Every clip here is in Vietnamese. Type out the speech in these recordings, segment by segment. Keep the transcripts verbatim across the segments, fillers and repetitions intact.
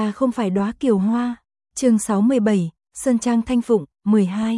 Ta không phải đóa kiều hoa. Chương sáu mươi bảy, Sơn Trang Thanh Phụng, mười hai.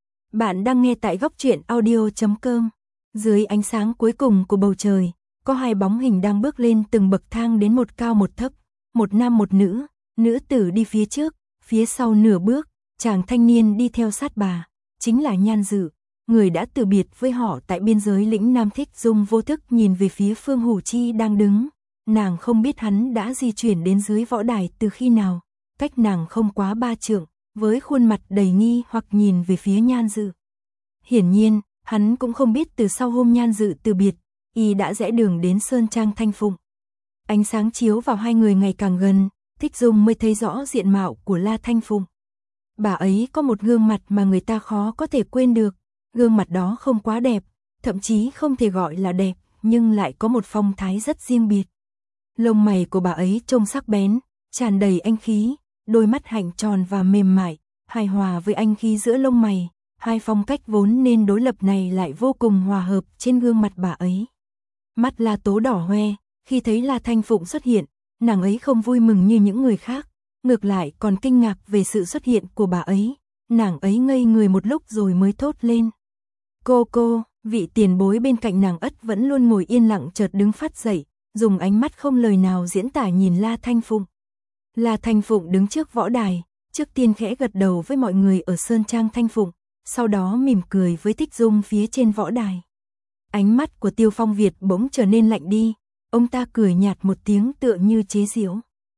Bạn đang nghe tại góc truyện audio chấm com. Dưới ánh sáng cuối cùng của bầu trời, có hai bóng hình đang bước lên từng bậc thang đến một cao một thấp, một nam một nữ, nữ tử đi phía trước, phía sau nửa bước, chàng thanh niên đi theo sát bà, chính là Nhan Dự, người đã từ biệt với họ tại biên giới lĩnh Nam. Thích Dung vô thức nhìn về phía Phương Hủ Chi đang đứng, nàng không biết hắn đã di chuyển đến dưới võ đài từ khi nào, cách nàng không quá ba trượng, với khuôn mặt đầy nghi hoặc nhìn về phía Nhan Dự. Hiển nhiên, hắn cũng không biết từ sau hôm Nhan Dự từ biệt, y đã rẽ đường đến Sơn Trang Thanh Phụng. Ánh sáng chiếu vào hai người ngày càng gần, Thích Dung mới thấy rõ diện mạo của La Thanh Phụng. Bà ấy có một gương mặt mà người ta khó có thể quên được, gương mặt đó không quá đẹp, thậm chí không thể gọi là đẹp, nhưng lại có một phong thái rất riêng biệt. Lông mày của bà ấy trông sắc bén, tràn đầy anh khí, đôi mắt hạnh tròn và mềm mại, hài hòa với anh khí giữa lông mày, hai phong cách vốn nên đối lập này lại vô cùng hòa hợp trên gương mặt bà ấy. Mắt La Tố đỏ hoe, khi thấy La Thanh Phụng xuất hiện, nàng ấy không vui mừng như những người khác, ngược lại còn kinh ngạc về sự xuất hiện của bà ấy, nàng ấy ngây người một lúc rồi mới thốt lên. Cô cô, vị tiền bối bên cạnh nàng ất vẫn luôn ngồi yên lặng chợt đứng phát dậy, dùng ánh mắt không lời nào diễn tả nhìn La Thanh Phụng. La Thanh Phụng đứng trước võ đài, trước tiên khẽ gật đầu với mọi người ở Sơn Trang Thanh Phụng, sau đó mỉm cười với Thích Dung phía trên võ đài. Ánh mắt của Tiêu Phong Việt bỗng trở nên lạnh đi, ông ta cười nhạt một tiếng tựa như chế giễu.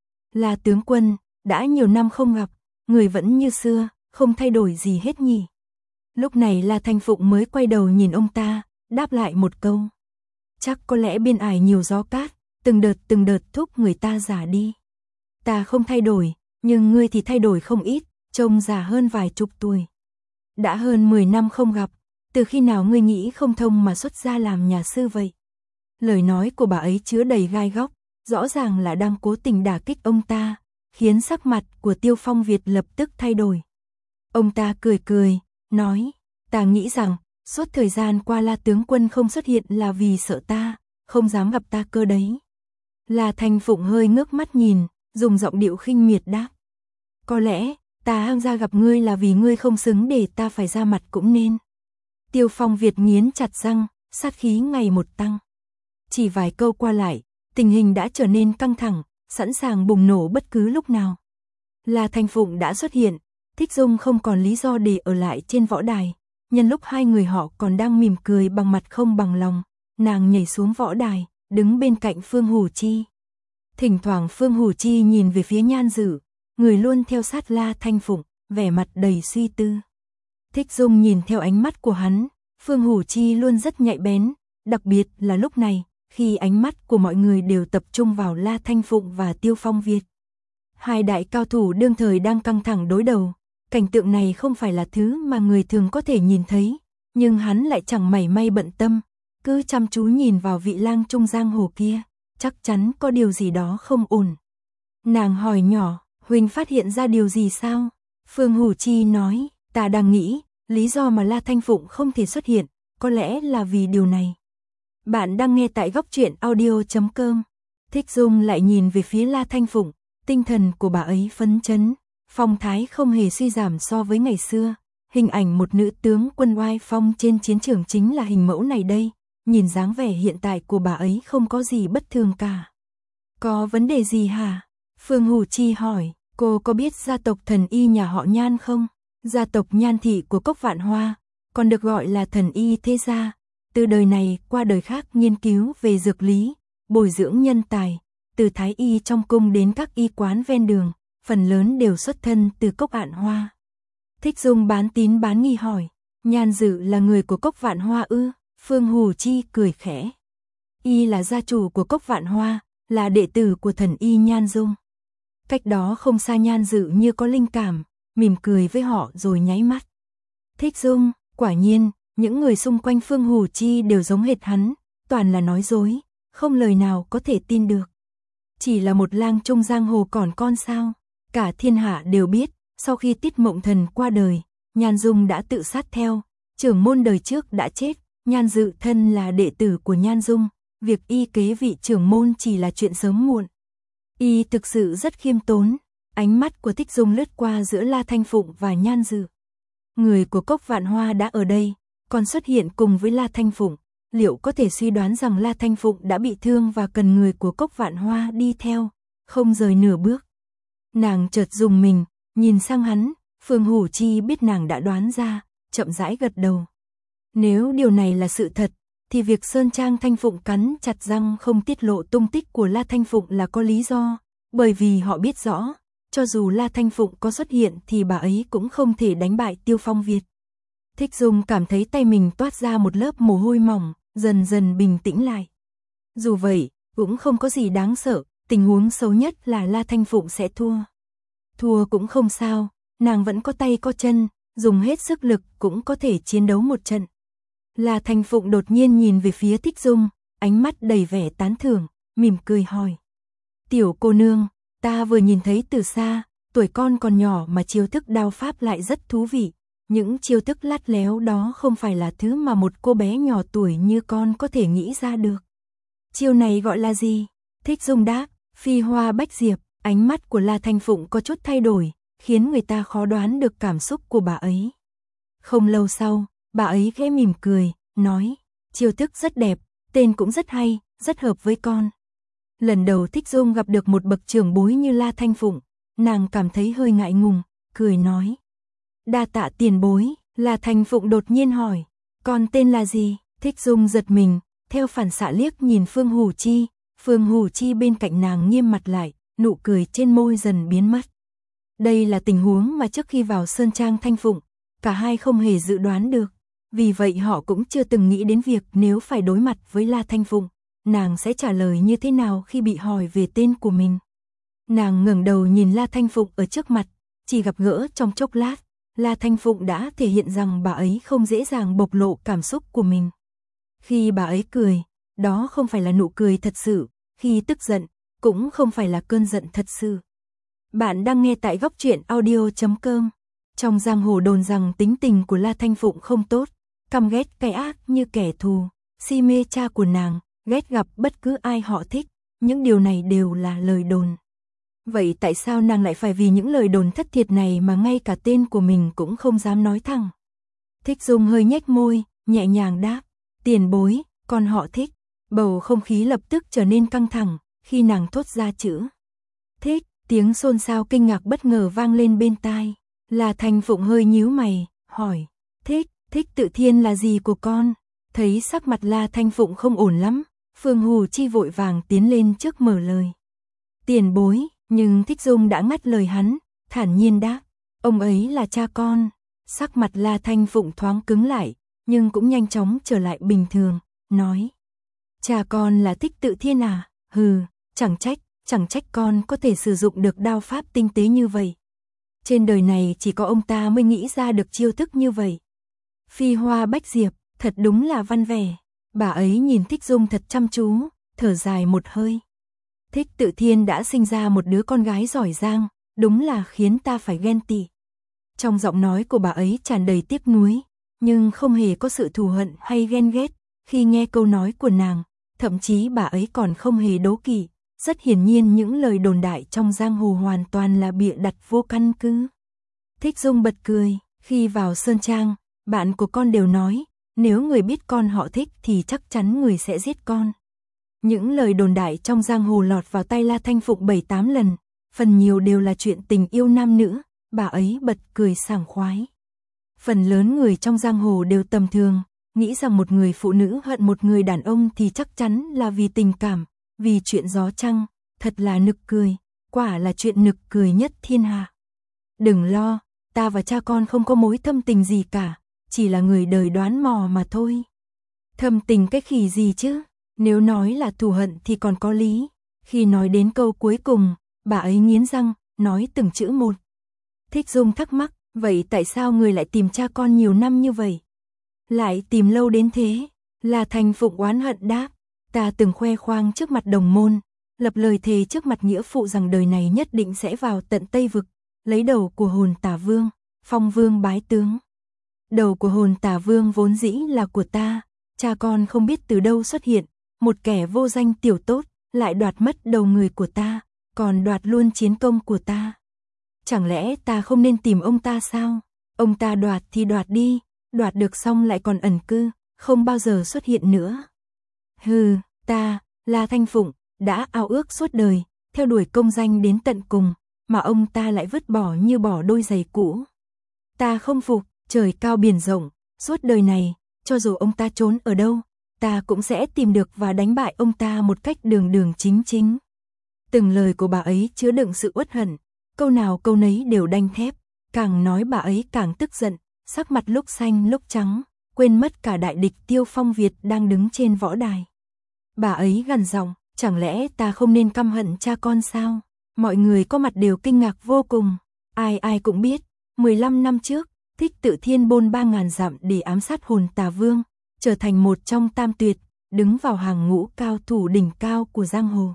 La tướng quân, đã nhiều năm không gặp, người vẫn như xưa, không thay đổi gì hết nhỉ. Lúc này La Thanh Phụng mới quay đầu nhìn ông ta, đáp lại một câu. Chắc có lẽ bên ải nhiều gió cát, từng đợt từng đợt thúc người ta già đi. Ta không thay đổi, nhưng ngươi thì thay đổi không ít, trông già hơn vài chục tuổi. Đã hơn mười năm không gặp, từ khi nào ngươi nghĩ không thông mà xuất gia làm nhà sư vậy? Lời nói của bà ấy chứa đầy gai góc, rõ ràng là đang cố tình đả kích ông ta, khiến sắc mặt của Tiêu Phong Việt lập tức thay đổi. Ông ta cười cười, nói, ta nghĩ rằng, suốt thời gian qua La tướng quân không xuất hiện là vì sợ ta, không dám gặp ta cơ đấy. La Thanh Phụng hơi ngước mắt nhìn, dùng giọng điệu khinh miệt đáp. Có lẽ, ta ham ra gặp ngươi là vì ngươi không xứng để ta phải ra mặt cũng nên. Tiêu Phong Việt nghiến chặt răng, sát khí ngày một tăng. Chỉ vài câu qua lại, tình hình đã trở nên căng thẳng, sẵn sàng bùng nổ bất cứ lúc nào. La Thanh Phụng đã xuất hiện, Thích Dung không còn lý do để ở lại trên võ đài. Nhân lúc hai người họ còn đang mỉm cười bằng mặt không bằng lòng, nàng nhảy xuống võ đài, đứng bên cạnh Phương Hủ Chi. Thỉnh thoảng Phương Hủ Chi nhìn về phía Nhan Dự, người luôn theo sát La Thanh Phụng, vẻ mặt đầy suy tư. Thích Dung nhìn theo ánh mắt của hắn, Phương Hủ Chi luôn rất nhạy bén, đặc biệt là lúc này, khi ánh mắt của mọi người đều tập trung vào La Thanh Phụng và Tiêu Phong Việt. Hai đại cao thủ đương thời đang căng thẳng đối đầu, cảnh tượng này không phải là thứ mà người thường có thể nhìn thấy, nhưng hắn lại chẳng mảy may bận tâm, cứ chăm chú nhìn vào vị lang trung giang hồ kia, chắc chắn có điều gì đó không ổn. Nàng hỏi nhỏ, huynh phát hiện ra điều gì sao? Phương Hủ Chi nói, ta đang nghĩ, lý do mà La Thanh Phụng không thể xuất hiện, có lẽ là vì điều này. Bạn đang nghe tại góc truyện audio chấm com. Thích Dung lại nhìn về phía La Thanh Phụng, tinh thần của bà ấy phấn chấn, phong thái không hề suy giảm so với ngày xưa. Hình ảnh một nữ tướng quân oai phong trên chiến trường chính là hình mẫu này đây, nhìn dáng vẻ hiện tại của bà ấy không có gì bất thường cả. Có vấn đề gì hả? Phương Hủ Chi hỏi, cô có biết gia tộc thần y nhà họ Nhan không? Gia tộc Nhan thị của Cốc Vạn Hoa, còn được gọi là thần y thế gia, từ đời này qua đời khác nghiên cứu về dược lý, bồi dưỡng nhân tài, từ thái y trong cung đến các y quán ven đường, phần lớn đều xuất thân từ Cốc Vạn Hoa. Thích Dung bán tín bán nghi hỏi, Nhan Dự là người của Cốc Vạn Hoa ư? Phương Hủ Chi cười khẽ. Y là gia chủ của Cốc Vạn Hoa, là đệ tử của thần y Nhan Dung. Cách đó không xa Nhan Dự như có linh cảm, mỉm cười với họ rồi nháy mắt. Thích Dung, quả nhiên, những người xung quanh Phương Hủ Chi đều giống hệt hắn, toàn là nói dối, không lời nào có thể tin được. Chỉ là một lang trung giang hồ còn con sao? Cả thiên hạ đều biết, sau khi Tiết Mộng Thần qua đời, Nhan Dung đã tự sát theo, trưởng môn đời trước đã chết, Nhan Dự thân là đệ tử của Nhan Dung, việc y kế vị trưởng môn chỉ là chuyện sớm muộn. Y thực sự rất khiêm tốn, ánh mắt của Thích Dung lướt qua giữa La Thanh Phụng và Nhan Dự. Người của Cốc Vạn Hoa đã ở đây, còn xuất hiện cùng với La Thanh Phụng, liệu có thể suy đoán rằng La Thanh Phụng đã bị thương và cần người của Cốc Vạn Hoa đi theo, không rời nửa bước. Nàng chợt dùng mình, nhìn sang hắn, Phương Hủ Chi biết nàng đã đoán ra, chậm rãi gật đầu. Nếu điều này là sự thật, thì việc Sơn Trang Thanh Phụng cắn chặt răng không tiết lộ tung tích của La Thanh Phụng là có lý do, bởi vì họ biết rõ, cho dù La Thanh Phụng có xuất hiện thì bà ấy cũng không thể đánh bại Tiêu Phong Việt. Thích Dung cảm thấy tay mình toát ra một lớp mồ hôi mỏng, dần dần bình tĩnh lại. Dù vậy, cũng không có gì đáng sợ, tình huống xấu nhất là La Thanh Phụng sẽ thua. Thua cũng không sao, nàng vẫn có tay có chân, dùng hết sức lực cũng có thể chiến đấu một trận. La Thanh Phụng đột nhiên nhìn về phía Thích Dung, ánh mắt đầy vẻ tán thưởng, mỉm cười hỏi. Tiểu cô nương, ta vừa nhìn thấy từ xa, tuổi con còn nhỏ mà chiêu thức đao pháp lại rất thú vị. Những chiêu thức lắt léo đó không phải là thứ mà một cô bé nhỏ tuổi như con có thể nghĩ ra được. Chiêu này gọi là gì? Thích Dung đáp, phi hoa bách diệp. Ánh mắt của La Thanh Phụng có chút thay đổi, khiến người ta khó đoán được cảm xúc của bà ấy. Không lâu sau, bà ấy khẽ mỉm cười, nói, chiêu thức rất đẹp, tên cũng rất hay, rất hợp với con. Lần đầu Thích Dung gặp được một bậc trưởng bối như La Thanh Phụng, nàng cảm thấy hơi ngại ngùng, cười nói. Đa tạ tiền bối, La Thanh Phụng đột nhiên hỏi, con tên là gì? Thích Dung giật mình, theo phản xạ liếc nhìn Phương Hủ Chi, Phương Hủ Chi bên cạnh nàng nghiêm mặt lại, nụ cười trên môi dần biến mất. Đây là tình huống mà trước khi vào Sơn Trang Thanh Phụng, cả hai không hề dự đoán được, vì vậy họ cũng chưa từng nghĩ đến việc nếu phải đối mặt với La Thanh Phụng, nàng sẽ trả lời như thế nào khi bị hỏi về tên của mình. Nàng ngẩng đầu nhìn La Thanh Phụng ở trước mặt, chỉ gặp gỡ trong chốc lát, La Thanh Phụng đã thể hiện rằng bà ấy không dễ dàng bộc lộ cảm xúc của mình. Khi bà ấy cười, đó không phải là nụ cười thật sự, khi tức giận, cũng không phải là cơn giận thật sự. Bạn đang nghe tại góc truyện audio chấm com. Trong giang hồ đồn rằng tính tình của La Thanh Phụng không tốt, căm ghét cay ác như kẻ thù, si mê cha của nàng, ghét gặp bất cứ ai họ thích, những điều này đều là lời đồn. Vậy tại sao nàng lại phải vì những lời đồn thất thiệt này mà ngay cả tên của mình cũng không dám nói thẳng? Thích Dung hơi nhếch môi, nhẹ nhàng đáp, tiền bối, con họ Thích. Bầu không khí lập tức trở nên căng thẳng, khi nàng thốt ra chữ Thích, tiếng xôn xao kinh ngạc bất ngờ vang lên bên tai. La Thanh Phụng hơi nhíu mày, hỏi, Thích, Thích Tự Thiên là gì của con? Thấy sắc mặt La Thanh Phụng không ổn lắm, Phương Hủ Chi vội vàng tiến lên trước mở lời. Tiền bối, nhưng Thích Dung đã ngắt lời hắn, thản nhiên đáp, ông ấy là cha con. Sắc mặt La Thanh Phụng thoáng cứng lại, nhưng cũng nhanh chóng trở lại bình thường, nói, cha con là Thích Tự Thiên à? Hừ, chẳng trách, chẳng trách con có thể sử dụng được đao pháp tinh tế như vậy. Trên đời này chỉ có ông ta mới nghĩ ra được chiêu thức như vậy. Phi hoa bách diệp, thật đúng là văn vẻ. Bà ấy nhìn Thích Dung thật chăm chú, thở dài một hơi. Thích Tự Thiên đã sinh ra một đứa con gái giỏi giang, đúng là khiến ta phải ghen tị. Trong giọng nói của bà ấy tràn đầy tiếc nuối, nhưng không hề có sự thù hận hay ghen ghét. Khi nghe câu nói của nàng, thậm chí bà ấy còn không hề đố kỵ. Rất hiển nhiên những lời đồn đại trong giang hồ hoàn toàn là bịa đặt vô căn cứ. Thích Dung bật cười, khi vào Sơn Trang, bạn của con đều nói, nếu người biết con họ Thích thì chắc chắn người sẽ giết con. Những lời đồn đại trong giang hồ lọt vào tay La Thanh Phụng bảy tám lần, phần nhiều đều là chuyện tình yêu nam nữ, bà ấy bật cười sảng khoái. Phần lớn người trong giang hồ đều tầm thường, nghĩ rằng một người phụ nữ hận một người đàn ông thì chắc chắn là vì tình cảm, vì chuyện gió trăng, thật là nực cười, quả là chuyện nực cười nhất thiên hạ. Đừng lo, ta và cha con không có mối thâm tình gì cả, chỉ là người đời đoán mò mà thôi. Thâm tình cái khỉ gì chứ, nếu nói là thù hận thì còn có lý. Khi nói đến câu cuối cùng, bà ấy nghiến răng, nói từng chữ một. Thích Dung thắc mắc, vậy tại sao người lại tìm cha con nhiều năm như vậy? Lại tìm lâu đến thế? La Thanh Phụng oán hận đáp, ta từng khoe khoang trước mặt đồng môn, lập lời thề trước mặt nghĩa phụ rằng đời này nhất định sẽ vào tận Tây Vực, lấy đầu của hồn Tả Vương, phong vương bái tướng. Đầu của hồn Tả Vương vốn dĩ là của ta, cha con không biết từ đâu xuất hiện, một kẻ vô danh tiểu tốt, lại đoạt mất đầu người của ta, còn đoạt luôn chiến công của ta. chẳng lẽ ta không nên tìm ông ta sao? Ông ta đoạt thì đoạt đi, đoạt được xong lại còn ẩn cư, không bao giờ xuất hiện nữa. Hừ, ta, La Thanh Phụng, đã ao ước suốt đời, theo đuổi công danh đến tận cùng, mà ông ta lại vứt bỏ như bỏ đôi giày cũ. Ta không phục, trời cao biển rộng, suốt đời này, cho dù ông ta trốn ở đâu, ta cũng sẽ tìm được và đánh bại ông ta một cách đường đường chính chính. Từng lời của bà ấy chứa đựng sự uất hận, câu nào câu nấy đều đanh thép, càng nói bà ấy càng tức giận, sắc mặt lúc xanh lúc trắng, quên mất cả đại địch Tiêu Phong Việt đang đứng trên võ đài. Bà ấy gằn giọng, chẳng lẽ ta không nên căm hận cha con sao? Mọi người có mặt đều kinh ngạc vô cùng, ai ai cũng biết, mười lăm năm trước, Thích Tự Thiên bôn ba ngàn dặm để ám sát hồn Tà Vương, trở thành một trong tam tuyệt, đứng vào hàng ngũ cao thủ đỉnh cao của giang hồ.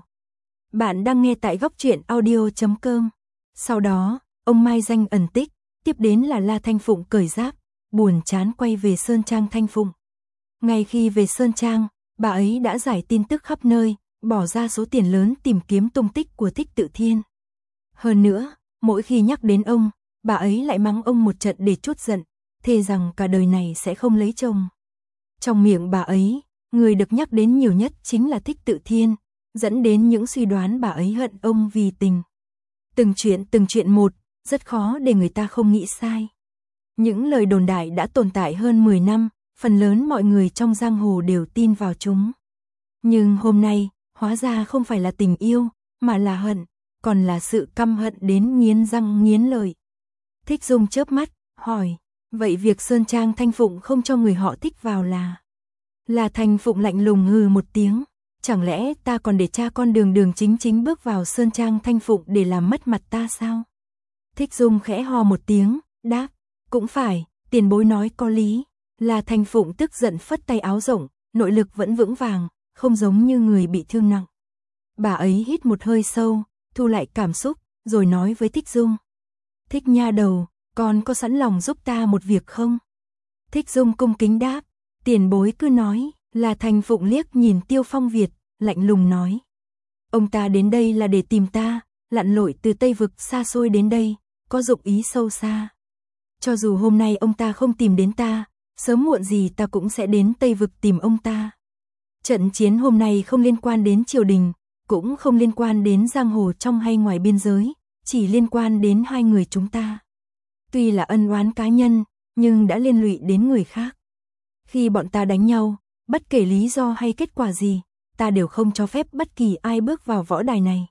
Bạn đang nghe tại góc truyện audio chấm com. Sau đó, ông Mai Danh ẩn tích, tiếp đến là La Thanh Phụng cởi giáp, buồn chán quay về Sơn Trang Thanh Phụng. Ngay khi về Sơn Trang, bà ấy đã giải tin tức khắp nơi, bỏ ra số tiền lớn tìm kiếm tung tích của Thích Tự Thiên. Hơn nữa, mỗi khi nhắc đến ông, bà ấy lại mắng ông một trận để trút giận, thề rằng cả đời này sẽ không lấy chồng. Trong miệng bà ấy, người được nhắc đến nhiều nhất chính là Thích Tự Thiên, dẫn đến những suy đoán bà ấy hận ông vì tình. Từng chuyện từng chuyện một, rất khó để người ta không nghĩ sai. Những lời đồn đại đã tồn tại hơn mười năm, phần lớn mọi người trong giang hồ đều tin vào chúng. Nhưng hôm nay, hóa ra không phải là tình yêu, mà là hận, còn là sự căm hận đến nghiến răng nghiến lợi. Thích Dung chớp mắt, hỏi, vậy việc Sơn Trang Thanh Phụng không cho người họ Thích vào là... Là Thanh Phụng lạnh lùng hừ một tiếng, chẳng lẽ ta còn để cha con đường đường chính chính bước vào Sơn Trang Thanh Phụng để làm mất mặt ta sao? Thích Dung khẽ ho một tiếng, đáp, cũng phải, tiền bối nói có lý. Là Thanh Phụng tức giận phất tay áo rộng, nội lực vẫn vững vàng, không giống như người bị thương nặng. Bà ấy hít một hơi sâu, thu lại cảm xúc, rồi nói với Thích Dung. Thích nha đầu, con có sẵn lòng giúp ta một việc không? Thích Dung cung kính đáp, tiền bối cứ nói. Là Thanh Phụng liếc nhìn Tiêu Phong Việt, lạnh lùng nói. Ông ta đến đây là để tìm ta, lặn lội từ Tây Vực xa xôi đến đây, có dụng ý sâu xa. Cho dù hôm nay ông ta không tìm đến ta, sớm muộn gì ta cũng sẽ đến Tây Vực tìm ông ta. Trận chiến hôm nay không liên quan đến triều đình, cũng không liên quan đến giang hồ trong hay ngoài biên giới, chỉ liên quan đến hai người chúng ta. Tuy là ân oán cá nhân, nhưng đã liên lụy đến người khác. Khi bọn ta đánh nhau, bất kể lý do hay kết quả gì, ta đều không cho phép bất kỳ ai bước vào võ đài này.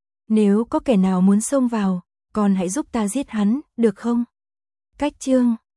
Nếu có kẻ nào muốn xông vào, con hãy giúp ta giết hắn, được không? Cách chương